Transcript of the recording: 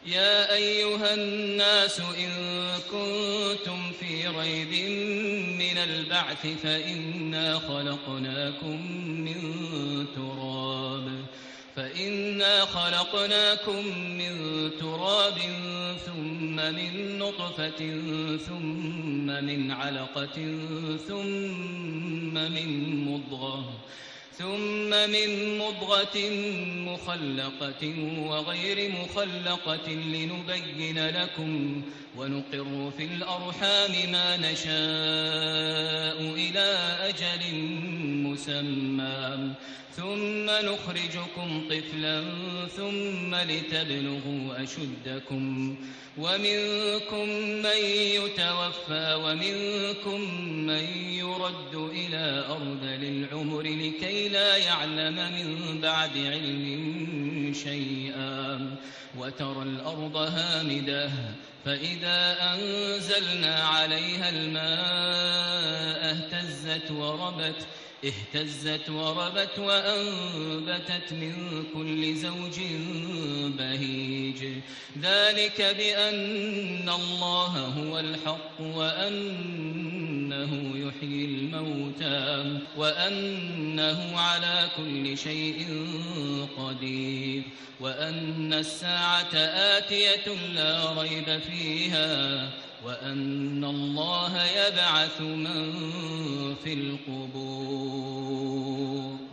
يا أيها الناس إن كنتم في ريب من البعث فإنا خلقناكم من تراب ثم من نطفة ثم من علقة ثم من مضغة مخلقة وغير مخلقة لنبين لكم ونقر في الأرحام ما نشاء إلى أجل مسمى ثم نخرجكم طفلا ثم لتبلغوا أشدكم ومنكم من يتوفى ومنكم من يرد إلى أرذل العمر لكي لا يعلم من بعد علم شيئا وترى الأرض هامدة فإذا أنزلنا عليها الماء اهتزت وربت وأنبتت من كل زوج بهيج ذلك بأن الله هو الحق وأنه يحيي الموتى وأنه على كل شيء قدير وأن الساعة آتية لا ريب فيها وأن الله يبعث من في القبور